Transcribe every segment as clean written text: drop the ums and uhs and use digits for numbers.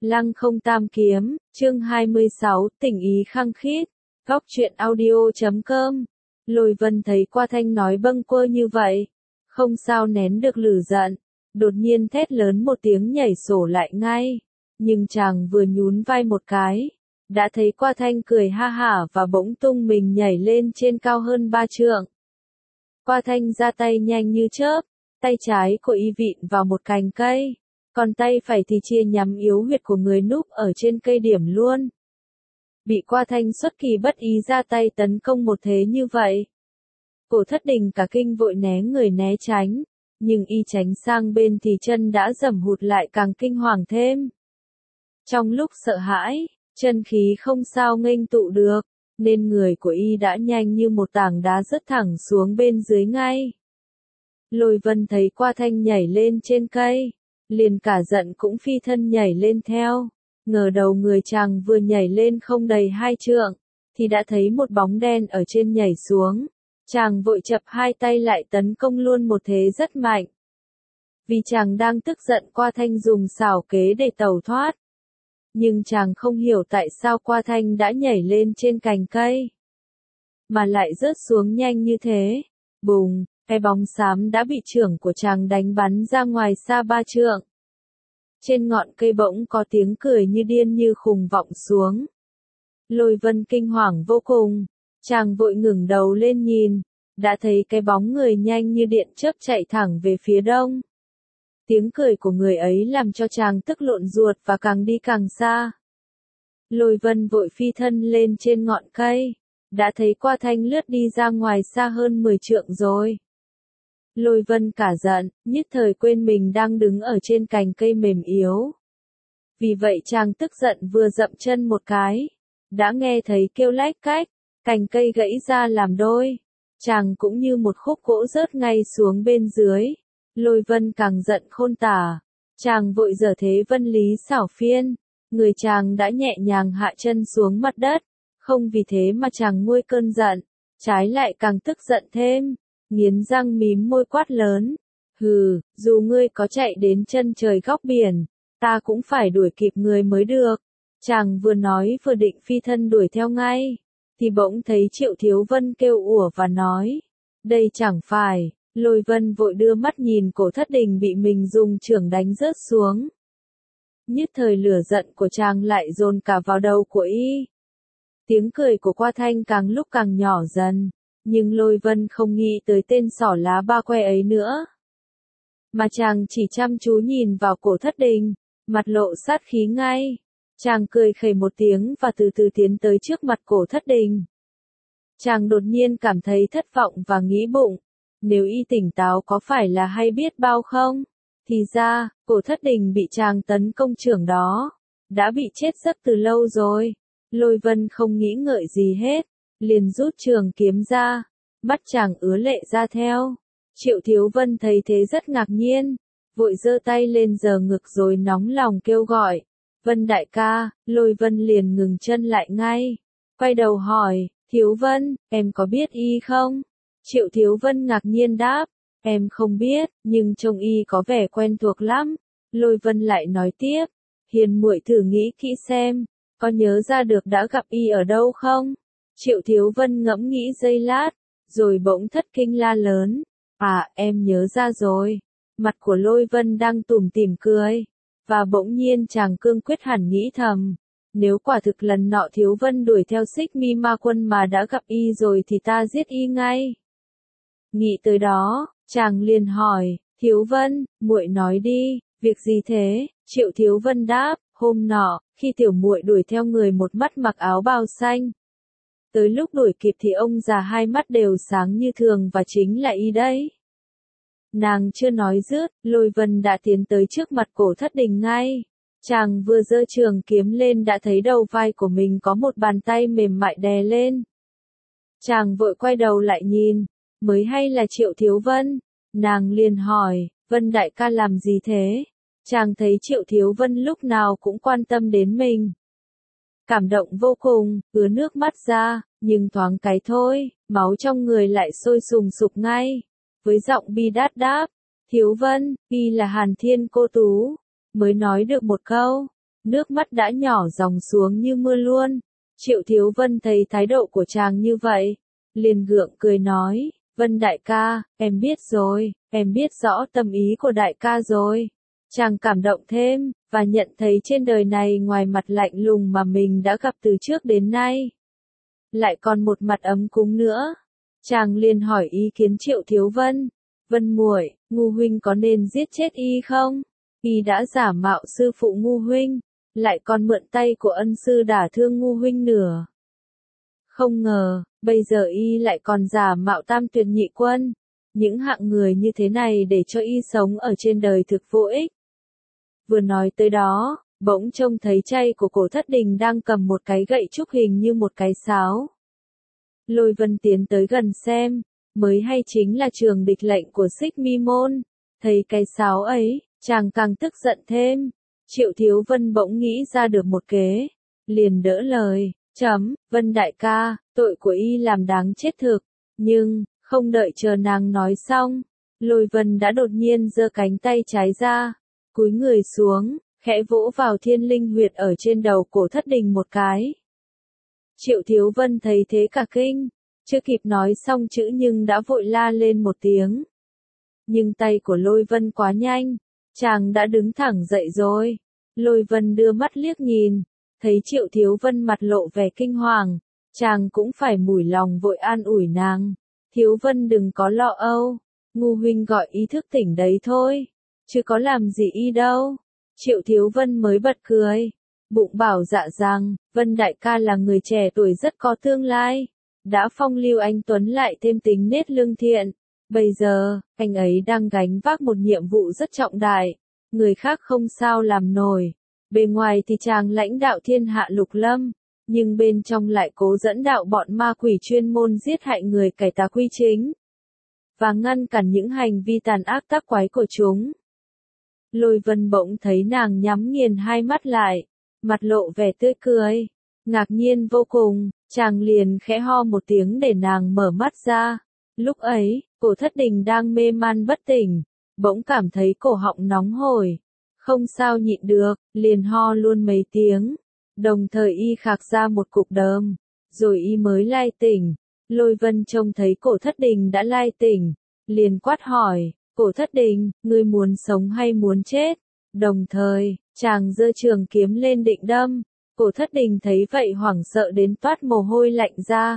Lăng không tam kiếm, chương 26, tình ý khăng khít. Góc truyện audio.com. Lôi Vân thấy Qua Thanh nói bâng quơ như vậy, không sao nén được lửa giận, đột nhiên thét lớn một tiếng nhảy sổ lại ngay. Nhưng chàng vừa nhún vai một cái, đã thấy Qua Thanh cười ha hả và bỗng tung mình nhảy lên trên cao hơn 3 trượng. Qua Thanh ra tay nhanh như chớp, tay trái của y vịn vào một cành cây, còn tay phải thì chia nhắm yếu huyệt của người núp ở trên cây điểm luôn. Bị Qua Thanh xuất kỳ bất ý ra tay tấn công một thế như vậy, Cổ Thất Đình cả kinh vội né người né tránh, nhưng y tránh sang bên thì chân đã giẫm hụt lại càng kinh hoàng thêm. Trong lúc sợ hãi, chân khí không sao nghênh tụ được, nên người của y đã nhanh như một tảng đá rớt thẳng xuống bên dưới ngay. Lôi Vân thấy Qua Thanh nhảy lên trên cây, liền cả giận cũng phi thân nhảy lên theo. Ngờ đầu người chàng vừa nhảy lên không đầy 2 trượng, thì đã thấy một bóng đen ở trên nhảy xuống. Chàng vội chập hai tay lại tấn công luôn một thế rất mạnh. Vì chàng đang tức giận Qua Thanh dùng xảo kế để tẩu thoát. Nhưng chàng không hiểu tại sao Qua Thanh đã nhảy lên trên cành cây, mà lại rớt xuống nhanh như thế. Bùng, cái bóng xám đã bị chưởng của chàng đánh bắn ra ngoài xa 3 trượng. Trên ngọn cây bỗng có tiếng cười như điên như khùng vọng xuống. Lôi Vân kinh hoàng vô cùng, chàng vội ngẩng đầu lên nhìn, đã thấy cái bóng người nhanh như điện chớp chạy thẳng về phía đông. Tiếng cười của người ấy làm cho chàng tức lộn ruột và càng đi càng xa. Lôi Vân vội phi thân lên trên ngọn cây, đã thấy Qua Thanh lướt đi ra ngoài xa hơn 10 trượng rồi. Lôi Vân cả giận, nhất thời quên mình đang đứng ở trên cành cây mềm yếu. Vì vậy chàng tức giận vừa dậm chân một cái, đã nghe thấy kêu lách cách, cành cây gãy ra làm đôi. Chàng cũng như một khúc gỗ rớt ngay xuống bên dưới. Lôi Vân càng giận khôn tả, chàng vội giở thế vân lý xảo phiên, người chàng đã nhẹ nhàng hạ chân xuống mặt đất, không vì thế mà chàng nguôi cơn giận, trái lại càng tức giận thêm, nghiến răng mím môi quát lớn, hừ, dù ngươi có chạy đến chân trời góc biển, ta cũng phải đuổi kịp người mới được. Chàng vừa nói vừa định phi thân đuổi theo ngay, thì bỗng thấy Triệu Thiếu Vân kêu ủa và nói, đây chẳng phải. Lôi Vân vội đưa mắt nhìn Cổ Thất Đình bị mình dùng chưởng đánh rớt xuống. Nhất thời lửa giận của chàng lại dồn cả vào đầu của y. Tiếng cười của Qua Thanh càng lúc càng nhỏ dần, nhưng Lôi Vân không nghĩ tới tên xỏ lá ba que ấy nữa. Mà chàng chỉ chăm chú nhìn vào Cổ Thất Đình, mặt lộ sát khí ngay. Chàng cười khẩy một tiếng và từ từ tiến tới trước mặt Cổ Thất Đình. Chàng đột nhiên cảm thấy thất vọng và nghĩ bụng, nếu y tỉnh táo có phải là hay biết bao không? Thì ra, Cổ Thất Đình bị chàng tấn công chưởng đó, đã bị chết giấc từ lâu rồi. Lôi Vân không nghĩ ngợi gì hết, liền rút trường kiếm ra, mắt chàng ứa lệ ra theo. Triệu Thiếu Vân thấy thế rất ngạc nhiên, vội giơ tay lên giở ngực rồi nóng lòng kêu gọi, Vân đại ca. Lôi Vân liền ngừng chân lại ngay, quay đầu hỏi, Thiếu Vân, em có biết y không? Triệu Thiếu Vân ngạc nhiên đáp, em không biết, nhưng trông y có vẻ quen thuộc lắm. Lôi Vân lại nói tiếp, hiền muội thử nghĩ kỹ xem, có nhớ ra được đã gặp y ở đâu không? Triệu Thiếu Vân ngẫm nghĩ giây lát, rồi bỗng thất kinh la lớn, à, em nhớ ra rồi. Mặt của Lôi Vân đang tủm tỉm cười, và bỗng nhiên chàng cương quyết hẳn nghĩ thầm, nếu quả thực lần nọ Thiếu Vân đuổi theo Xích Mi Ma Quân mà đã gặp y rồi thì ta giết y ngay. Nghĩ tới đó, chàng liền hỏi, Thiếu Vân, muội nói đi, việc gì thế? Triệu Thiếu Vân đáp, hôm nọ, khi tiểu muội đuổi theo người một mắt mặc áo bào xanh. Tới lúc đuổi kịp thì ông già hai mắt đều sáng như thường và chính là y đấy. Nàng chưa nói dứt, Lôi Vân đã tiến tới trước mặt Cổ Thất Đình ngay. Chàng vừa giơ trường kiếm lên đã thấy đầu vai của mình có một bàn tay mềm mại đè lên. Chàng vội quay đầu lại nhìn, mới hay là Triệu Thiếu Vân. Nàng liền hỏi, Vân đại ca làm gì thế? Chàng thấy Triệu Thiếu Vân lúc nào cũng quan tâm đến mình. Cảm động vô cùng, ứa nước mắt ra, nhưng thoáng cái thôi, máu trong người lại sôi sùng sục ngay. Với giọng bi đát đáp, Thiếu Vân, y là Hàn Thiên cô tú. Mới nói được một câu, nước mắt đã nhỏ dòng xuống như mưa luôn. Triệu Thiếu Vân thấy thái độ của chàng như vậy, liền gượng cười nói, Vân đại ca, em biết rồi, em biết rõ tâm ý của đại ca rồi. Chàng cảm động thêm, và nhận thấy trên đời này ngoài mặt lạnh lùng mà mình đã gặp từ trước đến nay, lại còn một mặt ấm cúng nữa. Chàng liền hỏi ý kiến Triệu Thiếu Vân, Vân muội, Ngu huynh có nên giết chết y không? Y đã giả mạo sư phụ Ngu huynh, lại còn mượn tay của ân sư đả thương Ngu huynh nữa. Không ngờ, bây giờ y lại còn giả mạo Tam Tuyệt Nhị Quân. Những hạng người như thế này để cho y sống ở trên đời thực vô ích. Vừa nói tới đó, bỗng trông thấy chay của Cổ Thất Đình đang cầm một cái gậy trúc hình như một cái sáo. Lôi Vân tiến tới gần xem, mới hay chính là trường địch lệnh của Xích Mi Môn. Thấy cái sáo ấy, chàng càng tức giận thêm. Triệu Thiếu Vân bỗng nghĩ ra được một kế, liền đỡ lời, Vân đại ca, tội của y làm đáng chết thực. Nhưng, không đợi chờ nàng nói xong, Lôi Vân đã đột nhiên giơ cánh tay trái ra, cúi người xuống, khẽ vỗ vào thiên linh huyệt ở trên đầu Cổ Thất Đình một cái. Triệu Thiếu Vân thấy thế cả kinh, chưa kịp nói xong chữ nhưng đã vội la lên một tiếng. Nhưng tay của Lôi Vân quá nhanh, chàng đã đứng thẳng dậy rồi. Lôi Vân đưa mắt liếc nhìn, thấy Triệu Thiếu Vân mặt lộ vẻ kinh hoàng, chàng cũng phải mủi lòng vội an ủi nàng. Thiếu Vân đừng có lo âu, Ngu huynh gọi ý thức tỉnh đấy thôi, chứ có làm gì y đâu. Triệu Thiếu Vân mới bật cười, bụng bảo dạ rằng, Vân đại ca là người trẻ tuổi rất có tương lai, đã phong lưu anh tuấn lại thêm tính nết lương thiện. Bây giờ, anh ấy đang gánh vác một nhiệm vụ rất trọng đại, người khác không sao làm nổi. Bề ngoài thì chàng lãnh đạo thiên hạ lục lâm, nhưng bên trong lại cố dẫn đạo bọn ma quỷ chuyên môn giết hại người cải tà quy chính, và ngăn cản những hành vi tàn ác tác quái của chúng. Lôi Vân bỗng thấy nàng nhắm nghiền hai mắt lại, mặt lộ vẻ tươi cười, ngạc nhiên vô cùng, chàng liền khẽ ho một tiếng để nàng mở mắt ra. Lúc ấy, Cổ Thất Đình đang mê man bất tỉnh, bỗng cảm thấy cổ họng nóng hổi, không sao nhịn được, liền ho luôn mấy tiếng, đồng thời y khạc ra một cục đờm, rồi y mới lai tỉnh. Lôi Vân trông thấy Cổ Thất Đình đã lai tỉnh, liền quát hỏi, Cổ Thất Đình, ngươi muốn sống hay muốn chết? Đồng thời, chàng giơ trường kiếm lên định đâm. Cổ Thất Đình thấy vậy hoảng sợ đến toát mồ hôi lạnh ra,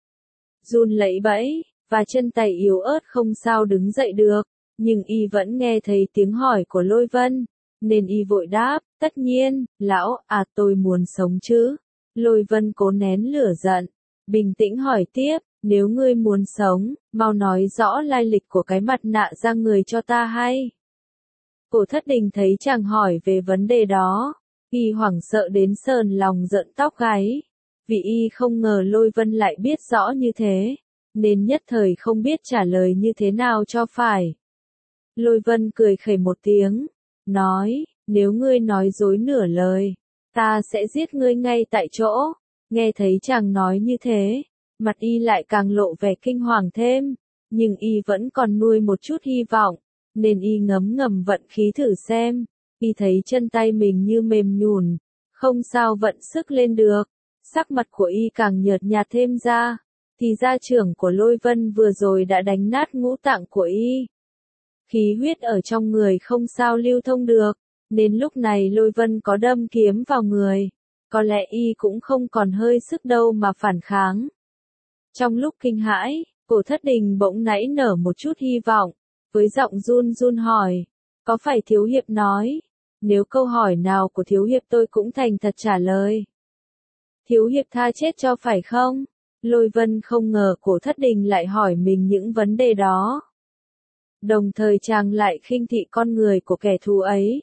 run lẩy bẩy, và chân tay yếu ớt không sao đứng dậy được, nhưng y vẫn nghe thấy tiếng hỏi của Lôi Vân, nên y vội đáp, tất nhiên, lão, tôi muốn sống chứ. Lôi Vân cố nén lửa giận, bình tĩnh hỏi tiếp, nếu ngươi muốn sống, mau nói rõ lai lịch của cái mặt nạ da người cho ta hay. Cổ Thất Đình thấy chàng hỏi về vấn đề đó, y hoảng sợ đến sờn lòng rợn tóc gáy, vì y không ngờ Lôi Vân lại biết rõ như thế, nên nhất thời không biết trả lời như thế nào cho phải. Lôi Vân cười khẩy một tiếng, nói, nếu ngươi nói dối nửa lời, ta sẽ giết ngươi ngay tại chỗ. Nghe thấy chàng nói như thế, mặt y lại càng lộ vẻ kinh hoàng thêm, nhưng y vẫn còn nuôi một chút hy vọng, nên y ngấm ngầm vận khí thử xem. Y thấy chân tay mình như mềm nhũn, không sao vận sức lên được, sắc mặt của y càng nhợt nhạt thêm ra, thì gia trưởng của Lôi Vân vừa rồi đã đánh nát ngũ tạng của y. Khí huyết ở trong người không sao lưu thông được, nên lúc này Lôi Vân có đâm kiếm vào người, có lẽ y cũng không còn hơi sức đâu mà phản kháng. Trong lúc kinh hãi, Cổ Thất Đình bỗng nảy nở một chút hy vọng, với giọng run run hỏi, có phải thiếu hiệp nói, nếu câu hỏi nào của thiếu hiệp tôi cũng thành thật trả lời, thiếu hiệp tha chết cho phải không? Lôi Vân không ngờ Cổ Thất Đình lại hỏi mình những vấn đề đó. Đồng thời chàng lại khinh thị con người của kẻ thù ấy,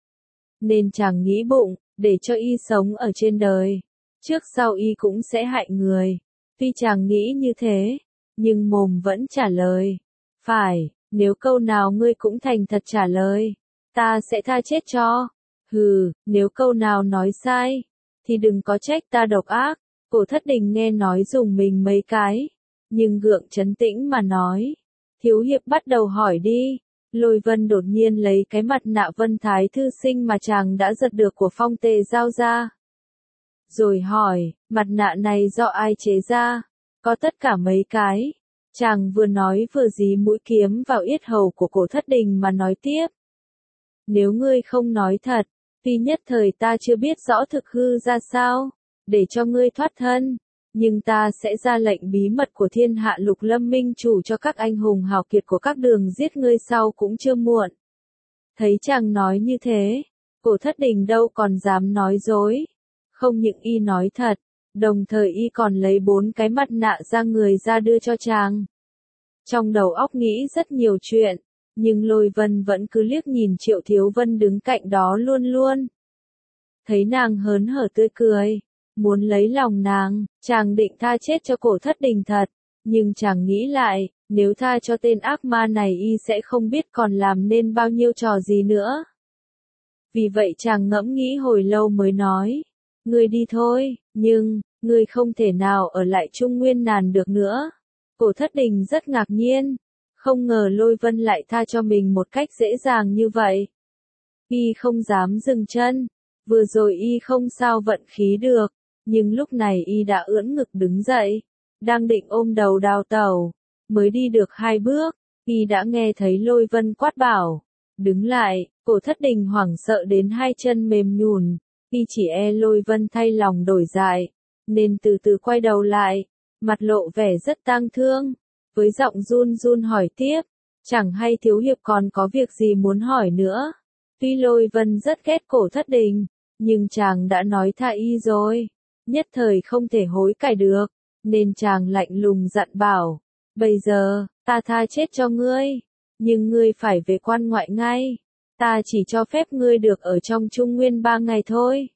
nên chàng nghĩ bụng, để cho y sống ở trên đời, trước sau y cũng sẽ hại người. Tuy chàng nghĩ như thế, nhưng mồm vẫn trả lời, phải, nếu câu nào ngươi cũng thành thật trả lời, ta sẽ tha chết cho. Hừ, nếu câu nào nói sai, thì đừng có trách ta độc ác. Cổ Thất Đình nghe nói dùng mình mấy cái, nhưng gượng trấn tĩnh mà nói, thiếu hiệp bắt đầu hỏi đi. Lôi Vân đột nhiên lấy cái mặt nạ Vân Thái Thư Sinh mà chàng đã giật được của Phong Tề Giao ra. Rồi hỏi, mặt nạ này do ai chế ra? Có tất cả mấy cái. Chàng vừa nói vừa dí mũi kiếm vào yết hầu của Cổ Thất Đình mà nói tiếp. Nếu ngươi không nói thật, tuy nhất thời ta chưa biết rõ thực hư ra sao, để cho ngươi thoát thân, nhưng ta sẽ ra lệnh bí mật của thiên hạ Lục Lâm Minh chủ cho các anh hùng hào kiệt của các đường giết ngươi sau cũng chưa muộn. Thấy chàng nói như thế, Cổ Thất Đình đâu còn dám nói dối. Không những y nói thật, đồng thời y còn lấy 4 cái mặt nạ ra người ra đưa cho chàng. Trong đầu óc nghĩ rất nhiều chuyện, nhưng Lôi Vân vẫn cứ liếc nhìn Triệu Thiếu Vân đứng cạnh đó luôn luôn. Thấy nàng hớn hở tươi cười, muốn lấy lòng nàng, chàng định tha chết cho Cổ Thất Đình thật, nhưng chàng nghĩ lại, nếu tha cho tên ác ma này y sẽ không biết còn làm nên bao nhiêu trò gì nữa. Vì vậy chàng ngẫm nghĩ hồi lâu mới nói, ngươi đi thôi, nhưng, ngươi không thể nào ở lại Trung Nguyên Nàn được nữa. Cổ Thất Đình rất ngạc nhiên, không ngờ Lôi Vân lại tha cho mình một cách dễ dàng như vậy. Y không dám dừng chân, vừa rồi y không sao vận khí được, nhưng lúc này y đã ưỡn ngực đứng dậy, đang định ôm đầu đào tẩu, mới đi được 2 bước, y đã nghe thấy Lôi Vân quát bảo, đứng lại. Cổ Thất Đình hoảng sợ đến 2 chân mềm nhũn, y chỉ e Lôi Vân thay lòng đổi dạ, nên từ từ quay đầu lại, mặt lộ vẻ rất tang thương, với giọng run run hỏi tiếp, chẳng hay thiếu hiệp còn có việc gì muốn hỏi nữa. Tuy Lôi Vân rất ghét Cổ Thất Đình, nhưng chàng đã nói tha y rồi, nhất thời không thể hối cải được, nên chàng lạnh lùng dặn bảo, bây giờ, ta tha chết cho ngươi, nhưng ngươi phải về quan ngoại ngay, ta chỉ cho phép ngươi được ở trong Trung Nguyên 3 ngày thôi.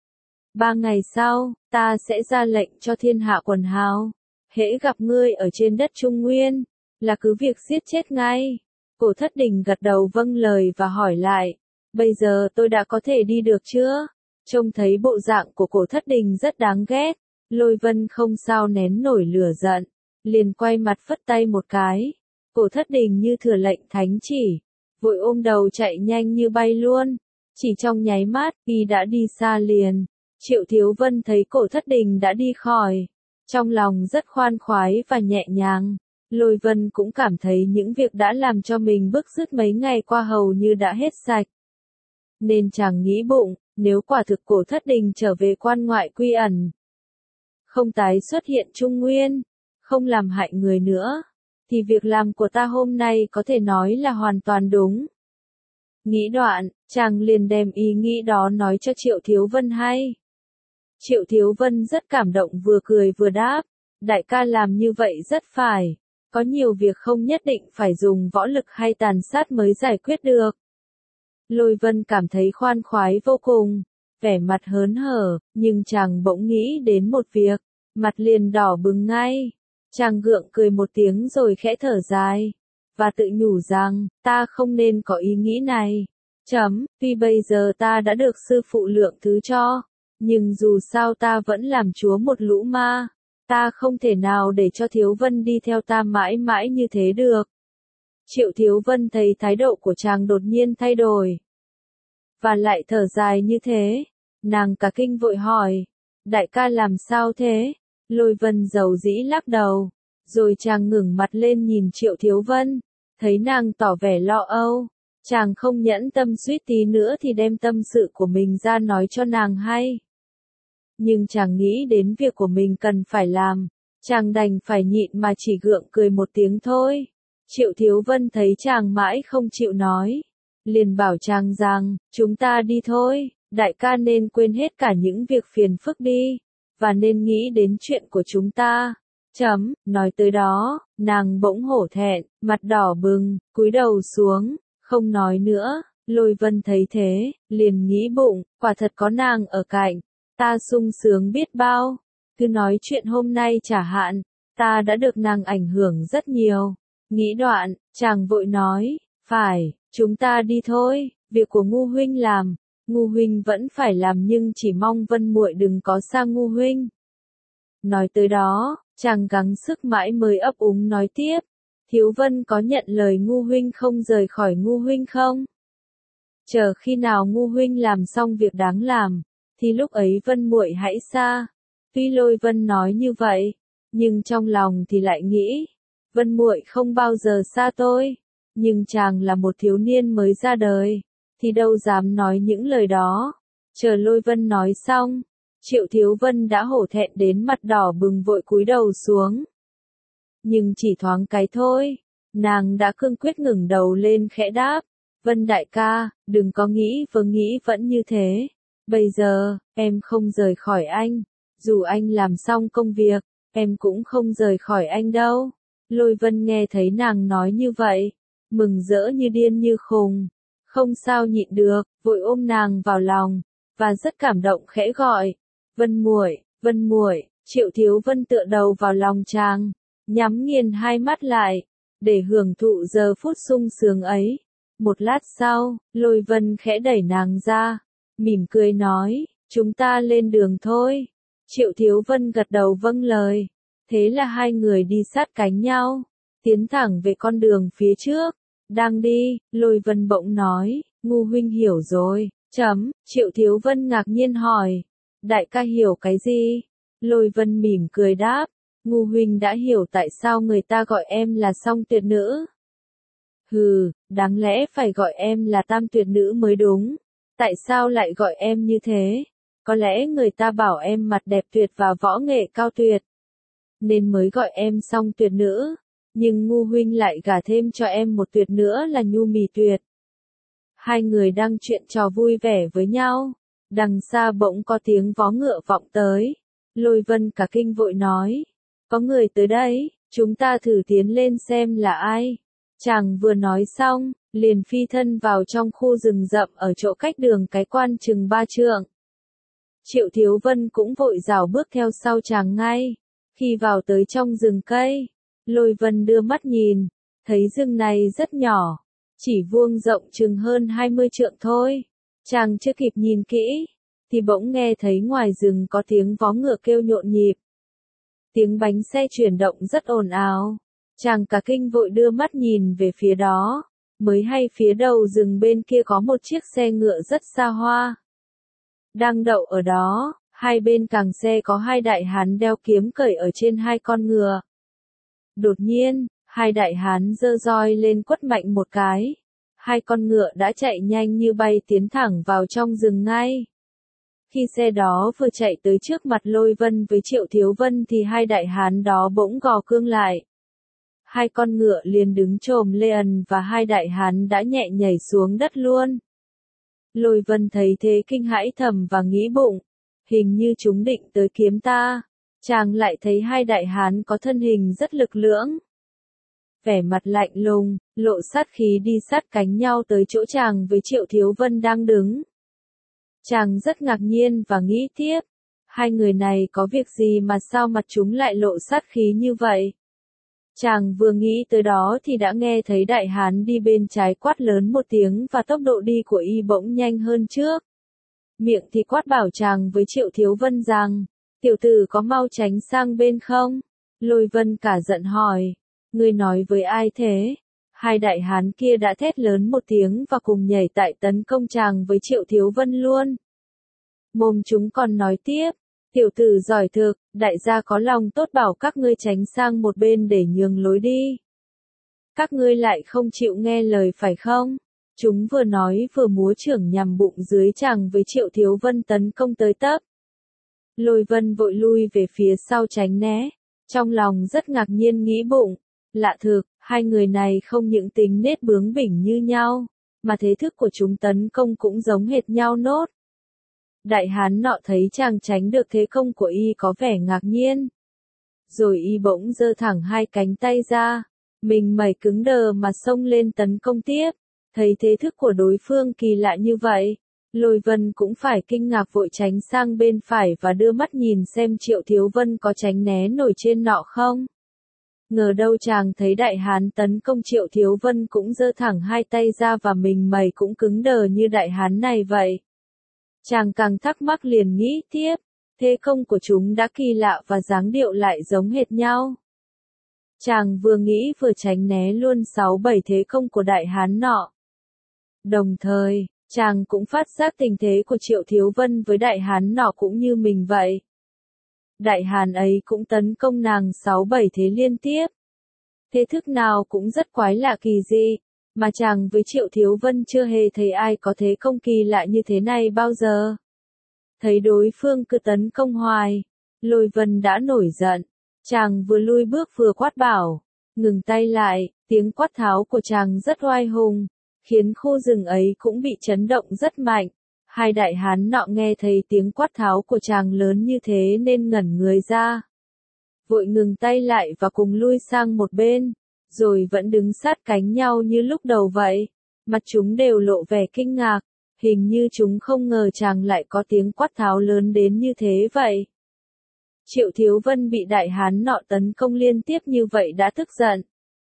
3 ngày sau, ta sẽ ra lệnh cho thiên hạ quần hào, hễ gặp ngươi ở trên đất Trung Nguyên, là cứ việc giết chết ngay. Cổ Thất Đình gật đầu vâng lời và hỏi lại, bây giờ tôi đã có thể đi được chưa? Trông thấy bộ dạng của Cổ Thất Đình rất đáng ghét, Lôi Vân không sao nén nổi lửa giận, liền quay mặt phất tay một cái. Cổ Thất Đình như thừa lệnh thánh chỉ, vội ôm đầu chạy nhanh như bay luôn. Chỉ trong nháy mắt, y đã đi xa liền. Triệu Thiếu Vân thấy Cổ Thất Đình đã đi khỏi, trong lòng rất khoan khoái và nhẹ nhàng. Lôi Vân cũng cảm thấy những việc đã làm cho mình bức rứt mấy ngày qua hầu như đã hết sạch. Nên chàng nghĩ bụng, nếu quả thực Cổ Thất Đình trở về quan ngoại quy ẩn, không tái xuất hiện Trung Nguyên, không làm hại người nữa, thì việc làm của ta hôm nay có thể nói là hoàn toàn đúng. Nghĩ đoạn, chàng liền đem ý nghĩ đó nói cho Triệu Thiếu Vân hay. Triệu Thiếu Vân rất cảm động vừa cười vừa đáp, đại ca làm như vậy rất phải, có nhiều việc không nhất định phải dùng võ lực hay tàn sát mới giải quyết được. Lôi Vân cảm thấy khoan khoái vô cùng, vẻ mặt hớn hở, nhưng chàng bỗng nghĩ đến một việc, mặt liền đỏ bừng ngay. Chàng gượng cười một tiếng rồi khẽ thở dài, và tự nhủ rằng, ta không nên có ý nghĩ này. Tuy bây giờ ta đã được sư phụ lượng thứ cho, nhưng dù sao ta vẫn làm chúa một lũ ma, ta không thể nào để cho Thiếu Vân đi theo ta mãi mãi như thế được. Triệu Thiếu Vân thấy thái độ của chàng đột nhiên thay đổi, và lại thở dài như thế, nàng cả kinh vội hỏi, đại ca làm sao thế? Lôi Vân dầu dĩ lắc đầu, rồi chàng ngẩng mặt lên nhìn Triệu Thiếu Vân, thấy nàng tỏ vẻ lo âu, chàng không nhẫn tâm suýt tí nữa thì đem tâm sự của mình ra nói cho nàng hay. Nhưng chàng nghĩ đến việc của mình cần phải làm, chàng đành phải nhịn mà chỉ gượng cười một tiếng thôi. Triệu Thiếu Vân thấy chàng mãi không chịu nói, liền bảo chàng rằng, chúng ta đi thôi, đại ca nên quên hết cả những việc phiền phức đi, và nên nghĩ đến chuyện của chúng ta. Nói tới đó, nàng bỗng hổ thẹn, mặt đỏ bừng, cúi đầu xuống, không nói nữa. Lôi Vân thấy thế, liền nghĩ bụng, quả thật có nàng ở cạnh, ta sung sướng biết bao. Cứ nói chuyện hôm nay chả hạn, ta đã được nàng ảnh hưởng rất nhiều. Nghĩ đoạn, chàng vội nói, phải, chúng ta đi thôi, việc của Ngu huynh làm, Ngu huynh vẫn phải làm nhưng chỉ mong Vân muội đừng có xa Ngu huynh. Nói tới đó, chàng gắng sức mãi mới ấp úng nói tiếp, Thiếu Vân có nhận lời Ngu huynh không rời khỏi Ngu huynh không? Chờ khi nào Ngu huynh làm xong việc đáng làm, thì lúc ấy Vân muội hãy xa. Tuy Lôi Vân nói như vậy, nhưng trong lòng thì lại nghĩ, Vân muội không bao giờ xa tôi, nhưng chàng là một thiếu niên mới ra đời, thì đâu dám nói những lời đó. Chờ Lôi Vân nói xong, Triệu Thiếu Vân đã hổ thẹn đến mặt đỏ bừng vội cúi đầu xuống. Nhưng chỉ thoáng cái thôi, nàng đã cương quyết ngẩng đầu lên khẽ đáp, Vân đại ca, đừng có nghĩ vẫn như thế. Bây giờ, em không rời khỏi anh, dù anh làm xong công việc, em cũng không rời khỏi anh đâu. Lôi Vân nghe thấy nàng nói như vậy, mừng rỡ như điên như khùng, không sao nhịn được, vội ôm nàng vào lòng, và rất cảm động khẽ gọi, Vân muội, Triệu Thiếu Vân tựa đầu vào lòng chàng, nhắm nghiền hai mắt lại, để hưởng thụ giờ phút sung sướng ấy. Một lát sau, Lôi Vân khẽ đẩy nàng ra, mỉm cười nói, chúng ta lên đường thôi. Triệu Thiếu Vân gật đầu vâng lời, thế là hai người đi sát cánh nhau, tiến thẳng về con đường phía trước. Đang đi, Lôi Vân bỗng nói, Ngu huynh hiểu rồi, Triệu Thiếu Vân ngạc nhiên hỏi, đại ca hiểu cái gì? Lôi Vân mỉm cười đáp, Ngu huynh đã hiểu tại sao người ta gọi em là song tuyệt nữ. Hừ, đáng lẽ phải gọi em là tam tuyệt nữ mới đúng. Tại sao lại gọi em như thế? Có lẽ người ta bảo em mặt đẹp tuyệt và võ nghệ cao tuyệt, nên mới gọi em song tuyệt nữ. Nhưng Ngu huynh lại gả thêm cho em một tuyệt nữa là Nhu Mì Tuyệt. Hai người đang chuyện trò vui vẻ với nhau, đằng xa bỗng có tiếng vó ngựa vọng tới. Lôi Vân cả kinh vội nói, có người tới đấy, chúng ta thử tiến lên xem là ai. Chàng vừa nói xong, liền phi thân vào trong khu rừng rậm ở chỗ cách đường cái quan chừng 3 trượng. Triệu Thiếu Vân cũng vội rảo bước theo sau chàng ngay. Khi vào tới trong rừng cây, Lôi Vân đưa mắt nhìn, thấy rừng này rất nhỏ, chỉ vuông rộng chừng hơn 20 trượng thôi. Chàng chưa kịp nhìn kỹ, thì bỗng nghe thấy ngoài rừng có tiếng vó ngựa kêu nhộn nhịp. Tiếng bánh xe chuyển động rất ồn ào. Chàng cả kinh vội đưa mắt nhìn về phía đó, mới hay phía đầu rừng bên kia có một chiếc xe ngựa rất xa hoa. Đang đậu ở đó, hai bên càng xe có hai đại hán đeo kiếm cởi ở trên hai con ngựa. Đột nhiên, hai đại hán giơ roi lên quất mạnh một cái. Hai con ngựa đã chạy nhanh như bay tiến thẳng vào trong rừng ngay. Khi xe đó vừa chạy tới trước mặt Lôi Vân với Triệu Thiếu Vân thì hai đại hán đó bỗng gò cương lại. Hai con ngựa liền đứng chồm lên và hai đại hán đã nhẹ nhảy xuống đất luôn. Lôi Vân thấy thế kinh hãi thầm và nghĩ bụng, hình như chúng định tới kiếm ta. Chàng lại thấy hai đại hán có thân hình rất lực lưỡng, vẻ mặt lạnh lùng, lộ sát khí đi sát cánh nhau tới chỗ chàng với Triệu Thiếu Vân đang đứng. Chàng rất ngạc nhiên và nghĩ tiếp, hai người này có việc gì mà sao mặt chúng lại lộ sát khí như vậy? Chàng vừa nghĩ tới đó thì đã nghe thấy đại hán đi bên trái quát lớn một tiếng và tốc độ đi của y bỗng nhanh hơn trước. Miệng thì quát bảo chàng với Triệu Thiếu Vân rằng, tiểu tử có mau tránh sang bên không? Lôi Vân cả giận hỏi, ngươi nói với ai thế? Hai đại hán kia đã thét lớn một tiếng và cùng nhảy tại tấn công chàng với Triệu Thiếu Vân luôn. Mồm chúng còn nói tiếp, tiểu tử giỏi thực, đại gia có lòng tốt bảo các ngươi tránh sang một bên để nhường lối đi. Các ngươi lại không chịu nghe lời phải không? Chúng vừa nói vừa múa chưởng nhằm bụng dưới chàng với Triệu Thiếu Vân tấn công tới tấp. Lôi Vân vội lui về phía sau tránh né, trong lòng rất ngạc nhiên nghĩ bụng, lạ thực, hai người này không những tính nết bướng bỉnh như nhau, mà thế thức của chúng tấn công cũng giống hệt nhau nốt. Đại hán nọ thấy chàng tránh được thế công của y có vẻ ngạc nhiên. Rồi y bỗng giơ thẳng hai cánh tay ra, mình mẩy cứng đờ mà xông lên tấn công tiếp. Thấy thế thức của đối phương kỳ lạ như vậy, Lôi Vân cũng phải kinh ngạc vội tránh sang bên phải và đưa mắt nhìn xem Triệu Thiếu Vân có tránh né nổi trên nọ không. Ngờ đâu chàng thấy đại hán tấn công Triệu Thiếu Vân cũng giơ thẳng hai tay ra và mình mẩy cũng cứng đờ như đại hán này vậy. Chàng càng thắc mắc liền nghĩ tiếp, thế công của chúng đã kỳ lạ và dáng điệu lại giống hệt nhau. Chàng vừa nghĩ vừa tránh né luôn 6-7 thế công của đại hán nọ. Đồng thời, chàng cũng phát giác tình thế của Triệu Thiếu Vân với đại hán nọ cũng như mình vậy. Đại hán ấy cũng tấn công nàng 6-7 thế liên tiếp. Thế thức nào cũng rất quái lạ kỳ dị, mà chàng với Triệu Thiếu Vân chưa hề thấy ai có thế công kỳ lạ như thế này bao giờ. Thấy đối phương cứ tấn công hoài, Lôi Vân đã nổi giận. Chàng vừa lui bước vừa quát bảo, ngừng tay lại, tiếng quát tháo của chàng rất oai hùng, khiến khu rừng ấy cũng bị chấn động rất mạnh. Hai đại hán nọ nghe thấy tiếng quát tháo của chàng lớn như thế nên ngẩn người ra. Vội ngừng tay lại và cùng lui sang một bên, rồi vẫn đứng sát cánh nhau như lúc đầu vậy. Mặt chúng đều lộ vẻ kinh ngạc, hình như chúng không ngờ chàng lại có tiếng quát tháo lớn đến như thế vậy. Triệu Thiếu Vân bị đại hán nọ tấn công liên tiếp như vậy đã tức giận.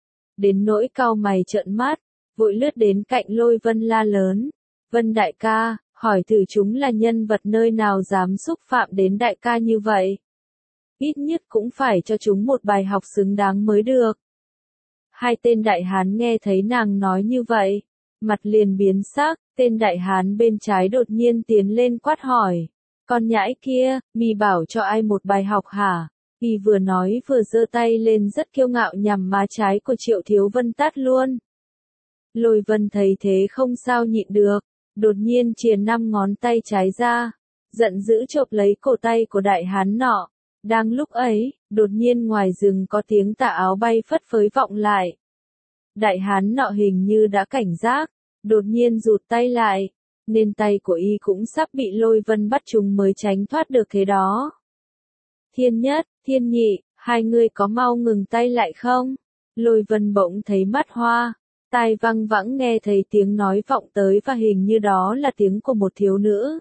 Đến nỗi cau mày trợn mắt, vội lướt đến cạnh Lôi Vân la lớn. Vân đại ca, hỏi thử chúng là nhân vật nơi nào dám xúc phạm đến đại ca như vậy. Ít nhất cũng phải cho chúng một bài học xứng đáng mới được. Hai tên đại hán nghe thấy nàng nói như vậy, mặt liền biến sắc, tên đại hán bên trái đột nhiên tiến lên quát hỏi. Con nhãi kia, mì bảo cho ai một bài học hả? Y vừa nói vừa giơ tay lên rất kiêu ngạo nhằm má trái của Triệu Thiếu Vân tát luôn. Lôi Vân thấy thế không sao nhịn được, đột nhiên chìa 5 ngón tay trái ra, giận dữ chộp lấy cổ tay của đại hán nọ. Đang lúc ấy, đột nhiên ngoài rừng có tiếng tà áo bay phất phới vọng lại. Đại hán nọ hình như đã cảnh giác, đột nhiên rụt tay lại, nên tay của y cũng sắp bị Lôi Vân bắt trúng mới tránh thoát được thế đó. Thiên Nhất, Thiên Nhị, hai người có mau ngừng tay lại không? Lôi Vân bỗng thấy mắt hoa, tai văng vẳng nghe thấy tiếng nói vọng tới và hình như đó là tiếng của một thiếu nữ.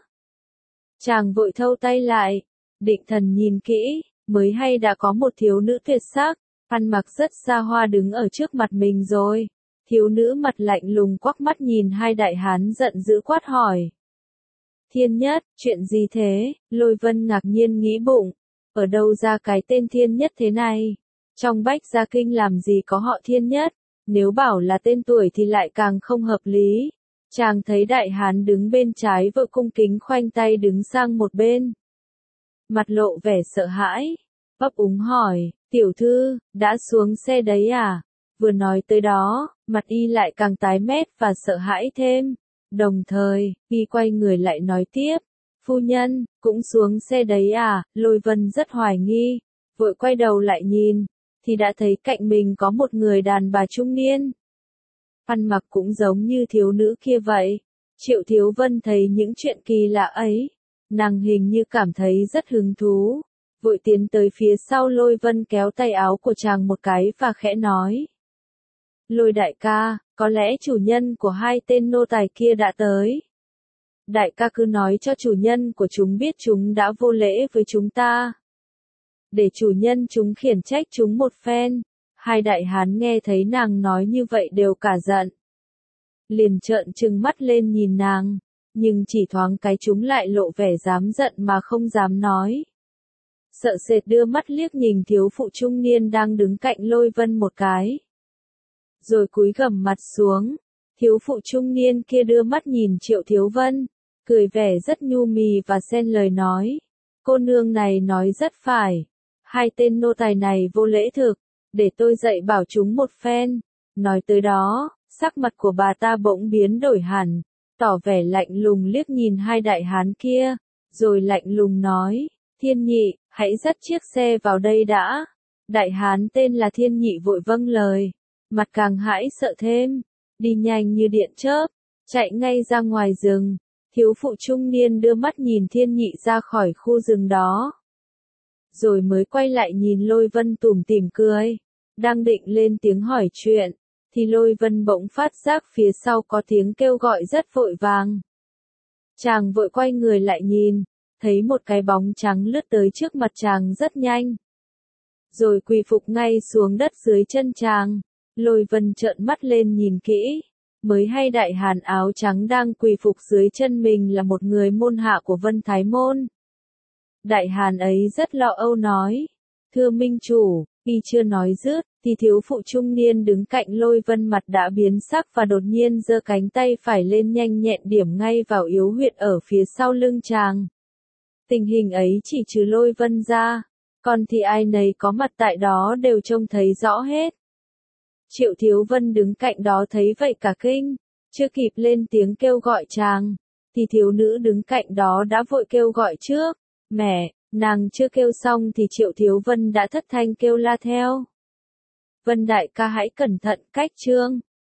Chàng vội thâu tay lại, định thần nhìn kỹ, mới hay đã có một thiếu nữ tuyệt sắc, ăn mặc rất xa hoa đứng ở trước mặt mình rồi. Thiếu nữ mặt lạnh lùng quắc mắt nhìn hai đại hán giận dữ quát hỏi. Thiên Nhất, chuyện gì thế? Lôi Vân ngạc nhiên nghĩ bụng, ở đâu ra cái tên Thiên Nhất thế này? Trong Bách Gia Kinh làm gì có họ Thiên Nhất, nếu bảo là tên tuổi thì lại càng không hợp lý. Chàng thấy đại hán đứng bên trái vội cung kính khoanh tay đứng sang một bên. Mặt lộ vẻ sợ hãi, ấp úng hỏi, tiểu thư, đã xuống xe đấy à? Vừa nói tới đó, mặt y lại càng tái mét và sợ hãi thêm. Đồng thời, y quay người lại nói tiếp, phu nhân, cũng xuống xe đấy à? Lôi Vân rất hoài nghi, vội quay đầu lại nhìn, thì đã thấy cạnh mình có một người đàn bà trung niên. Ăn mặc cũng giống như thiếu nữ kia vậy. Triệu Thiếu Vân thấy những chuyện kỳ lạ ấy, nàng hình như cảm thấy rất hứng thú, vội tiến tới phía sau Lôi Vân kéo tay áo của chàng một cái và khẽ nói. Lôi đại ca, có lẽ chủ nhân của hai tên nô tài kia đã tới. Đại ca cứ nói cho chủ nhân của chúng biết chúng đã vô lễ với chúng ta. Để chủ nhân chúng khiển trách chúng một phen. Hai đại hán nghe thấy nàng nói như vậy đều cả giận. Liền trợn trừng mắt lên nhìn nàng, nhưng chỉ thoáng cái chúng lại lộ vẻ dám giận mà không dám nói. Sợ sệt đưa mắt liếc nhìn thiếu phụ trung niên đang đứng cạnh Lôi Vân một cái. Rồi cúi gằm mặt xuống, thiếu phụ trung niên kia đưa mắt nhìn Triệu Thiếu Vân, cười vẻ rất nhu mì và xen lời nói. Cô nương này nói rất phải, hai tên nô tài này vô lễ thực, để tôi dạy bảo chúng một phen. Nói tới đó, sắc mặt của bà ta bỗng biến đổi hẳn, tỏ vẻ lạnh lùng liếc nhìn hai đại hán kia, rồi lạnh lùng nói, Thiên Nhị, hãy dắt chiếc xe vào đây đã. Đại hán tên là Thiên Nhị vội vâng lời, mặt càng hãi sợ thêm, đi nhanh như điện chớp, chạy ngay ra ngoài rừng. Thiếu phụ trung niên đưa mắt nhìn Thiên Nhị ra khỏi khu rừng đó, rồi mới quay lại nhìn Lôi Vân tủm tỉm cười, đang định lên tiếng hỏi chuyện, thì Lôi Vân bỗng phát giác phía sau có tiếng kêu gọi rất vội vàng. Chàng vội quay người lại nhìn, thấy một cái bóng trắng lướt tới trước mặt chàng rất nhanh, rồi quỳ phục ngay xuống đất dưới chân chàng. Lôi Vân trợn mắt lên nhìn kỹ, mới hay đại hán áo trắng đang quỳ phục dưới chân mình là một người môn hạ của Vân Thái Môn. Đại hán ấy rất lo âu nói, thưa minh chủ, y chưa nói dứt, thì thiếu phụ trung niên đứng cạnh Lôi Vân mặt đã biến sắc và đột nhiên giơ cánh tay phải lên nhanh nhẹn điểm ngay vào yếu huyệt ở phía sau lưng chàng. Tình hình ấy chỉ trừ Lôi Vân ra, còn thì ai nấy có mặt tại đó đều trông thấy rõ hết. Triệu Thiếu Vân đứng cạnh đó thấy vậy cả kinh, chưa kịp lên tiếng kêu gọi chàng, thì thiếu nữ đứng cạnh đó đã vội kêu gọi trước, mẹ, nàng chưa kêu xong thì Triệu Thiếu Vân đã thất thanh kêu la theo. Vân đại ca hãy cẩn thận, cách trương.